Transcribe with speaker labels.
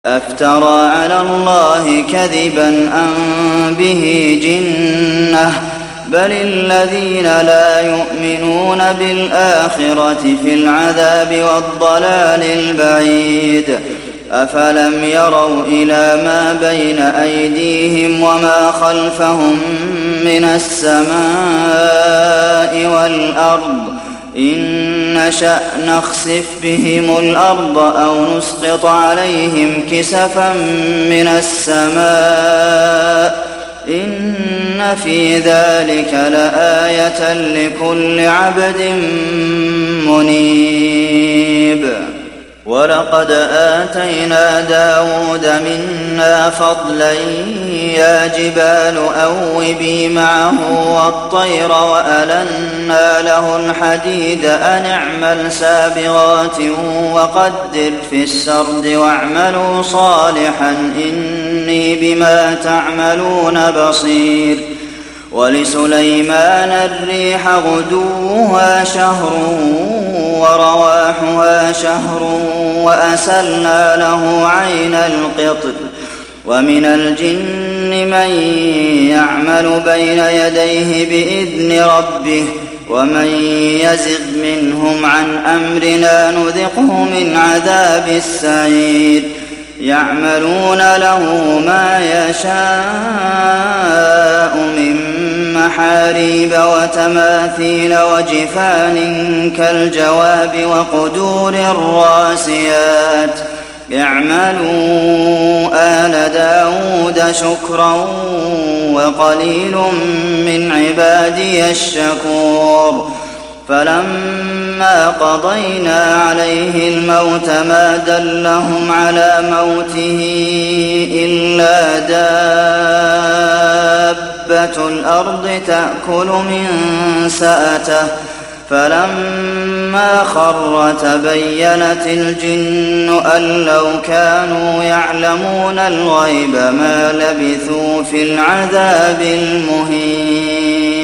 Speaker 1: أفترى على الله كذبا أم به جنة بل الذين لا يؤمنون بالآخرة في العذاب والضلال البعيد أفلم يروا إلى ما بين أيديهم وما خلفهم من السماء والأرض إن نشأ نخسف بهم الأرض أو نسقط عليهم كسفا من السماء إن في ذلك لآية لكل عبد منيب ولقد آتينا داود منا فضلا يا جبال أوبي معه والطير وألنا له الحديد أن اعمل سابغات وقدر في السرد واعملوا صالحا إني بما تعملون بصير ولسليمان الريح غدوها شهر ورواحها شهر وأسلنا له عين القطر ومن الجن من يعمل بين يديه بإذن ربه ومن يزغ منهم عن أمرنا نذقه من عذاب السعير يعملون له ما يشاء من محاريب وتماثيل وجفان كالجواب وقدور الراسيات اعملوا آل داود شكرا وقليل من عبادي الشكور فلما قضينا عليه الموت ما دلهم على موته إلا دابة الأرض تأكل من سأته فلما خر تبينت الجن أن لو كانوا يعلمون الغيب ما لبثوا في العذاب المهين